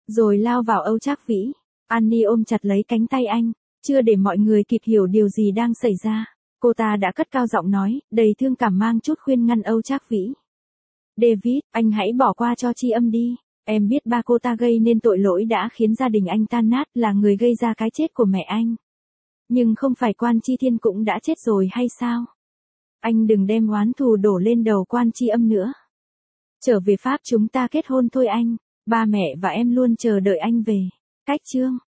rồi lao vào Âu Trác Vĩ. Annie ôm chặt lấy cánh tay anh, chưa để mọi người kịp hiểu điều gì đang xảy ra. Cô ta đã cất cao giọng nói, đầy thương cảm mang chút khuyên ngăn Âu Trác Vĩ. David, anh hãy bỏ qua cho Tri Âm đi. Em biết ba cô ta gây nên tội lỗi đã khiến gia đình anh tan nát, là người gây ra cái chết của mẹ anh. Nhưng không phải Quan Chi Thiên cũng đã chết rồi hay sao? Anh đừng đem oán thù đổ lên đầu Quan Chi Âm nữa. Trở về Pháp chúng ta kết hôn thôi anh. Ba mẹ và em luôn chờ đợi anh về. Cách chương